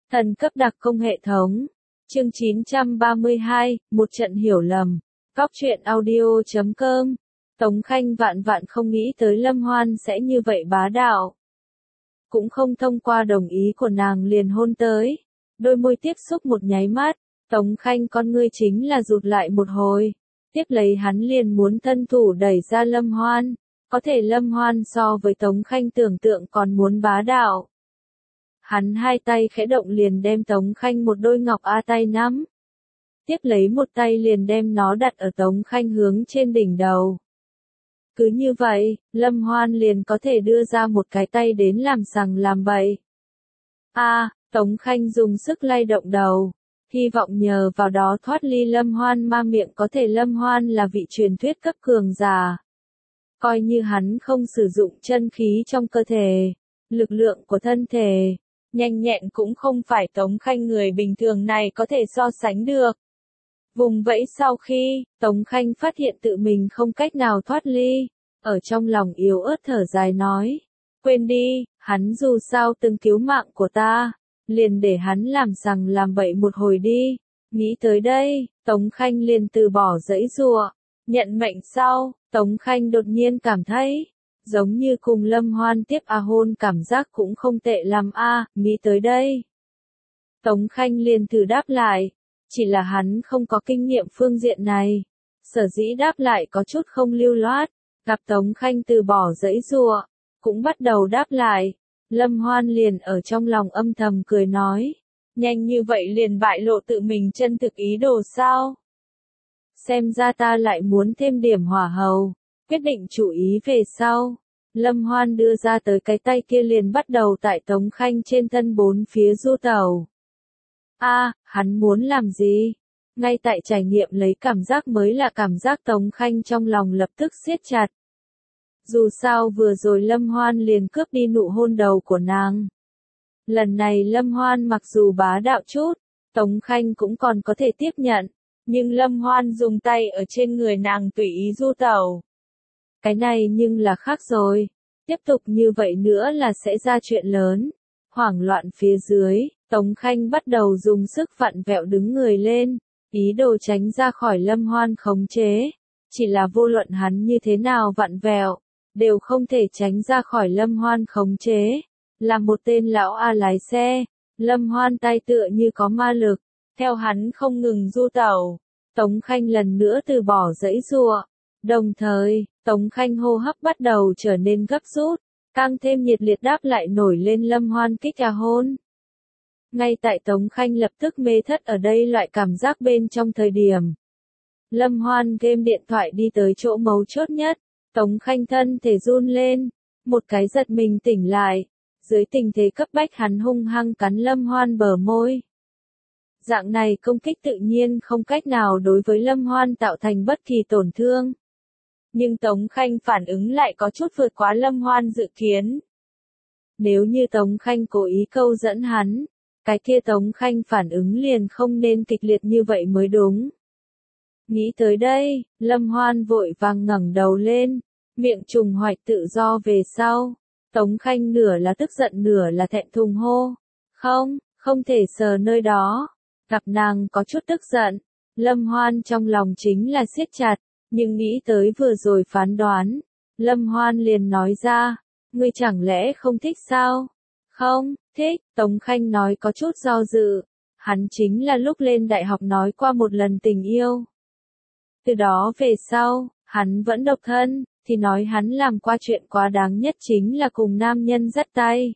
Thần cấp đặc công hệ thống. Chương 932, một trận hiểu lầm. Góc truyện audio.com. Tống Khanh vạn vạn không nghĩ tới Lâm Hoan sẽ như vậy bá đạo. Cũng không thông qua đồng ý của nàng liền hôn tới. Đôi môi tiếp xúc một nháy mắt, Tống Khanh con ngươi chính là rụt lại một hồi. Tiếp lấy hắn liền muốn thân thủ đẩy ra Lâm Hoan. Có thể Lâm Hoan so với Tống Khanh tưởng tượng còn muốn bá đạo. Hắn hai tay khẽ động liền đem Tống Khanh một đôi ngọc a tay nắm. Tiếp lấy một tay liền đem nó đặt ở Tống Khanh hướng trên đỉnh đầu. Cứ như vậy, Lâm Hoan liền có thể đưa ra một cái tay đến làm sằng làm bậy. Tống Khanh dùng sức lay động đầu. Hy vọng nhờ vào đó thoát ly Lâm Hoan ma miệng, có thể Lâm Hoan là vị truyền thuyết cấp cường giả. Coi như hắn không sử dụng chân khí trong cơ thể, lực lượng của thân thể, nhanh nhẹn cũng không phải Tống Khanh người bình thường này có thể so sánh được. Vùng vẫy sau khi, Tống Khanh phát hiện tự mình không cách nào thoát ly, ở trong lòng yếu ớt thở dài nói, quên đi, hắn dù sao từng cứu mạng của ta, liền để hắn làm sằng làm bậy một hồi đi. Nghĩ tới đây, Tống Khanh liền từ bỏ giãy giụa, nhận mệnh sau, Tống Khanh đột nhiên cảm thấy, giống như cùng Lâm Hoan tiếp hôn cảm giác cũng không tệ lắm nghĩ tới đây. Tống Khanh liền thử đáp lại, chỉ là hắn không có kinh nghiệm phương diện này, sở dĩ đáp lại có chút không lưu loát, gặp Tống Khanh từ bỏ giãy giụa, cũng bắt đầu đáp lại, Lâm Hoan liền ở trong lòng âm thầm cười nói, nhanh như vậy liền bại lộ tự mình chân thực ý đồ sao? Xem ra ta lại muốn thêm điểm hỏa hầu, quyết định chủ ý về sau. Lâm Hoan đưa ra tới cái tay kia liền bắt đầu tại Tống Khanh trên thân bốn phía du tẩu. Hắn muốn làm gì? Ngay tại trải nghiệm lấy cảm giác mới là cảm giác Tống Khanh trong lòng lập tức siết chặt. Dù sao vừa rồi Lâm Hoan liền cướp đi nụ hôn đầu của nàng. Lần này Lâm Hoan mặc dù bá đạo chút, Tống Khanh cũng còn có thể tiếp nhận, nhưng Lâm Hoan dùng tay ở trên người nàng tùy ý du tẩu. Cái này nhưng là khác rồi, tiếp tục như vậy nữa là sẽ ra chuyện lớn. Hoảng loạn phía dưới, Tống Khanh bắt đầu dùng sức vặn vẹo đứng người lên, ý đồ tránh ra khỏi Lâm Hoan khống chế. Chỉ là vô luận hắn như thế nào vặn vẹo, đều không thể tránh ra khỏi Lâm Hoan khống chế. Là một tên lão lái xe, Lâm Hoan tay tựa như có ma lực, theo hắn không ngừng du tẩu. Tống Khanh lần nữa từ bỏ giãy giụa. Đồng thời, Tống Khanh hô hấp bắt đầu trở nên gấp rút, càng thêm nhiệt liệt đáp lại nổi lên Lâm Hoan kích hôn. Ngay tại Tống Khanh lập tức mê thất ở đây loại cảm giác bên trong thời điểm. Lâm Hoan game điện thoại đi tới chỗ mấu chốt nhất, Tống Khanh thân thể run lên, một cái giật mình tỉnh lại, dưới tình thế cấp bách hắn hung hăng cắn Lâm Hoan bờ môi. Dạng này công kích tự nhiên không cách nào đối với Lâm Hoan tạo thành bất kỳ tổn thương. Nhưng Tống Khanh phản ứng lại có chút vượt quá Lâm Hoan dự kiến. Nếu như Tống Khanh cố ý câu dẫn hắn, cái kia Tống Khanh phản ứng liền không nên kịch liệt như vậy mới đúng. Nghĩ tới đây, Lâm Hoan vội vàng ngẩng đầu lên, miệng trùng hoạch tự do về sau. Tống Khanh nửa là tức giận nửa là thẹn thùng hô. Không thể sờ nơi đó. Gặp nàng có chút tức giận, Lâm Hoan trong lòng chính là siết chặt, nhưng nghĩ tới vừa rồi phán đoán, Lâm Hoan liền nói ra, ngươi chẳng lẽ không thích sao? Không, thích, Tống Khanh nói có chút do dự, hắn chính là lúc lên đại học nói qua một lần tình yêu. Từ đó về sau, hắn vẫn độc thân, thì nói hắn làm qua chuyện quá đáng nhất chính là cùng nam nhân dắt tay.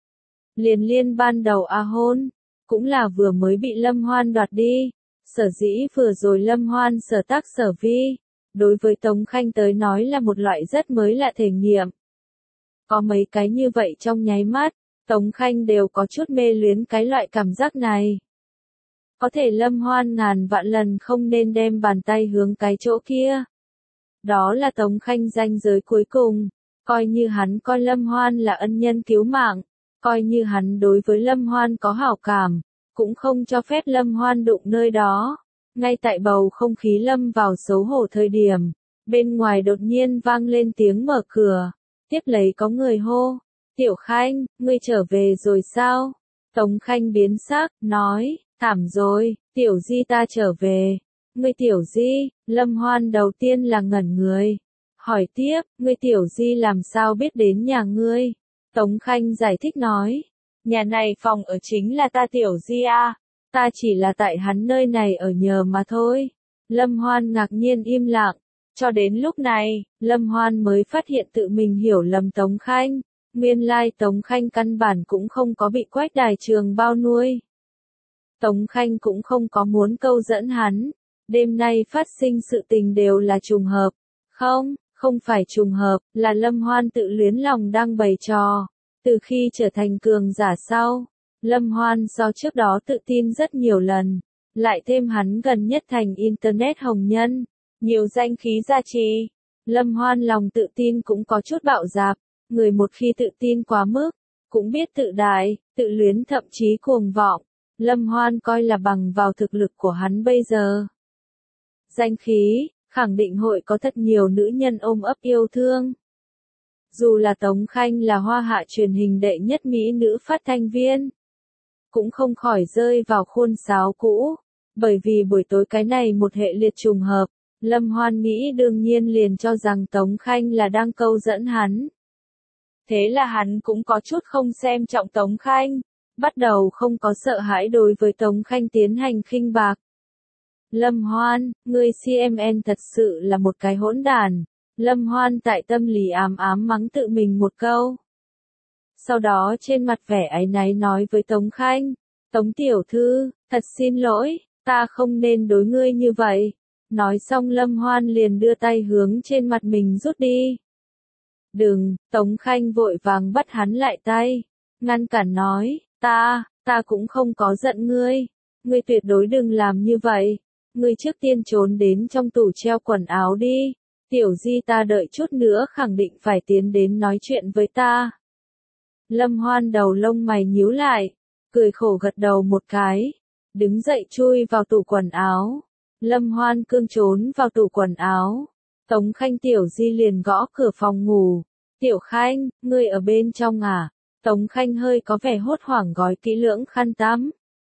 Liên ban đầu hôn, cũng là vừa mới bị Lâm Hoan đoạt đi, sở dĩ vừa rồi Lâm Hoan sở tác sở vi, đối với Tống Khanh tới nói là một loại rất mới lạ thể nghiệm. Có mấy cái như vậy trong nháy mắt, Tống Khanh đều có chút mê luyến cái loại cảm giác này. Có thể Lâm Hoan ngàn vạn lần không nên đem bàn tay hướng cái chỗ kia. Đó là Tống Khanh ranh giới cuối cùng, coi như hắn coi Lâm Hoan là ân nhân cứu mạng, coi như hắn đối với Lâm Hoan có hảo cảm, cũng không cho phép Lâm Hoan đụng nơi đó. Ngay tại bầu không khí lâm vào xấu hổ thời điểm, bên ngoài đột nhiên vang lên tiếng mở cửa, tiếp lấy có người hô, Tiểu Khanh, ngươi trở về rồi sao? Tống Khanh biến sắc, nói, thảm rồi, Tiểu Di ta trở về. Ngươi Tiểu Di, Lâm Hoan đầu tiên là ngẩn người. Hỏi tiếp, ngươi Tiểu Di làm sao biết đến nhà ngươi? Tống Khanh giải thích nói, nhà này phòng ở chính là ta Tiểu Di à, ta chỉ là tại hắn nơi này ở nhờ mà thôi. Lâm Hoan ngạc nhiên im lặng, cho đến lúc này, Lâm Hoan mới phát hiện tự mình hiểu lầm Tống Khanh. Nguyên lai Tống Khanh căn bản cũng không có bị Quách Đài Trường bao nuôi. Tống Khanh cũng không có muốn câu dẫn hắn. Đêm nay phát sinh sự tình đều là trùng hợp. Không phải trùng hợp, là Lâm Hoan tự luyến lòng đang bày trò. Từ khi trở thành cường giả sau, Lâm Hoan so trước đó tự tin rất nhiều lần. Lại thêm hắn gần nhất thành Internet hồng nhân. Nhiều danh khí gia trì. Lâm Hoan lòng tự tin cũng có chút bạo dạp. Người một khi tự tin quá mức, cũng biết tự đại, tự luyến thậm chí cuồng vọng. Lâm Hoan coi là bằng vào thực lực của hắn bây giờ. Danh khí, khẳng định hội có thật nhiều nữ nhân ôm ấp yêu thương. Dù là Tống Khanh là hoa hạ truyền hình đệ nhất mỹ nữ phát thanh viên, cũng không khỏi rơi vào khuôn sáo cũ. Bởi vì buổi tối cái này một hệ liệt trùng hợp, Lâm Hoan nghĩ đương nhiên liền cho rằng Tống Khanh là đang câu dẫn hắn. Thế là hắn cũng có chút không xem trọng Tống Khanh, bắt đầu không có sợ hãi đối với Tống Khanh tiến hành khinh bạc. Lâm Hoan, ngươi CMN thật sự là một cái hỗn đàn. Lâm Hoan tại tâm lý ám ám mắng tự mình một câu. Sau đó trên mặt vẻ áy náy nói với Tống Khanh, Tống tiểu thư, thật xin lỗi, ta không nên đối ngươi như vậy. Nói xong Lâm Hoan liền đưa tay hướng trên mặt mình rút đi. Đừng, Tống Khanh vội vàng bắt hắn lại tay, ngăn cản nói, ta cũng không có giận ngươi tuyệt đối đừng làm như vậy, ngươi trước tiên trốn đến trong tủ treo quần áo đi, Tiểu Di ta đợi chút nữa khẳng định phải tiến đến nói chuyện với ta. Lâm Hoan đầu lông mày nhíu lại, cười khổ gật đầu một cái, đứng dậy chui vào tủ quần áo. Lâm Hoan cương trốn vào tủ quần áo. Tống Khanh Tiểu Di liền gõ cửa phòng ngủ. Tiểu Khanh, ngươi ở bên trong à? Tống Khanh hơi có vẻ hốt hoảng gói kỹ lưỡng khăn tắm.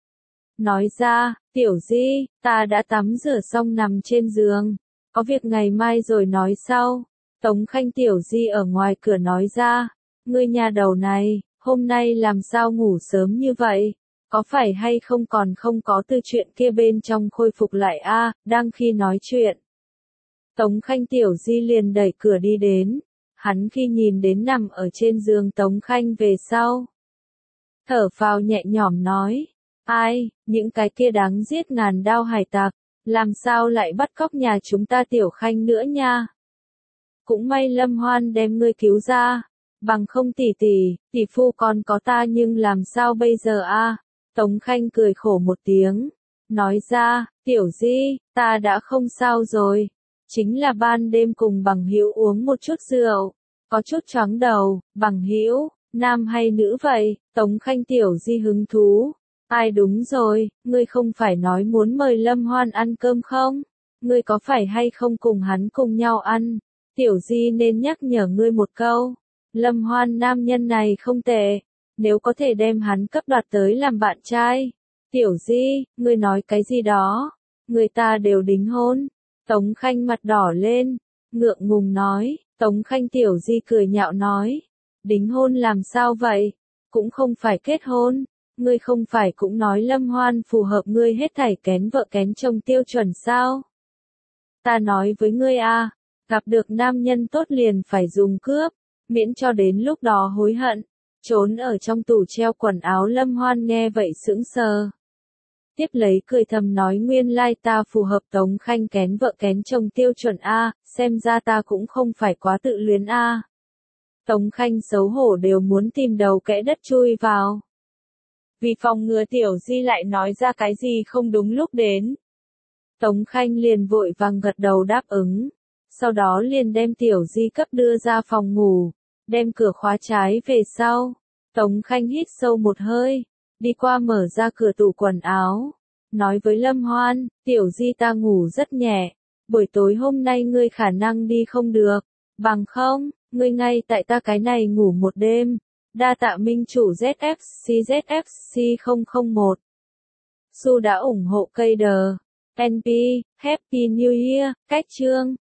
Nói ra, Tiểu Di, ta đã tắm rửa xong nằm trên giường. Có việc ngày mai rồi nói sau. Tống Khanh Tiểu Di ở ngoài cửa nói ra. Ngươi nhà đầu này, hôm nay làm sao ngủ sớm như vậy? Có phải hay không còn không có từ chuyện kia bên trong khôi phục lại a? Đang khi nói chuyện, Tống Khanh Tiểu Di liền đẩy cửa đi đến. Hắn khi nhìn đến nằm ở trên giường Tống Khanh về sau, thở phào nhẹ nhõm nói, ai, những cái kia đáng giết ngàn đao hải tặc, làm sao lại bắt cóc nhà chúng ta Tiểu Khanh nữa nha? Cũng may Lâm Hoan đem ngươi cứu ra, bằng không tỷ phu còn có ta nhưng làm sao bây giờ a? Tống Khanh cười khổ một tiếng, nói ra, Tiểu Di, ta đã không sao rồi. Chính là ban đêm cùng bằng hữu uống một chút rượu, có chút choáng đầu. Bằng hữu, nam hay nữ vậy? Tống Khanh Tiểu Di hứng thú. Ai đúng rồi, ngươi không phải nói muốn mời Lâm Hoan ăn cơm không? Ngươi có phải hay không cùng hắn cùng nhau ăn? Tiểu Di nên nhắc nhở ngươi một câu. Lâm Hoan nam nhân này không tệ, nếu có thể đem hắn cấp đoạt tới làm bạn trai. Tiểu Di, ngươi nói cái gì đó? Người ta đều đính hôn. Tống Khanh mặt đỏ lên, ngượng ngùng nói. Tống Khanh Tiểu Di cười nhạo nói, đính hôn làm sao vậy? Cũng không phải kết hôn. Ngươi không phải cũng nói Lâm Hoan phù hợp ngươi hết thảy kén vợ kén chồng tiêu chuẩn sao? Ta nói với ngươi a, gặp được nam nhân tốt liền phải dùng cướp, miễn cho đến lúc đó hối hận. Trốn ở trong tủ treo quần áo Lâm Hoan nghe vậy sững sờ. Tiếp lấy cười thầm nói nguyên lai ta phù hợp Tống Khanh kén vợ kén chồng tiêu chuẩn a, xem ra ta cũng không phải quá tự luyến a. Tống Khanh xấu hổ đều muốn tìm đầu kẽ đất chui vào. Vì phòng ngừa Tiểu Di lại nói ra cái gì không đúng lúc đến, Tống Khanh liền vội vàng gật đầu đáp ứng. Sau đó liền đem Tiểu Di cấp đưa ra phòng ngủ, đem cửa khóa trái về sau. Tống Khanh hít sâu một hơi, đi qua mở ra cửa tủ quần áo, nói với Lâm Hoan, Tiểu Di ta ngủ rất nhẹ, buổi tối hôm nay ngươi khả năng đi không được, bằng không, ngươi ngay tại ta cái này ngủ một đêm, Đa tạ minh chủ ZFC 001. Su đã ủng hộ cây đờ. NP, Happy New Year, cách chương.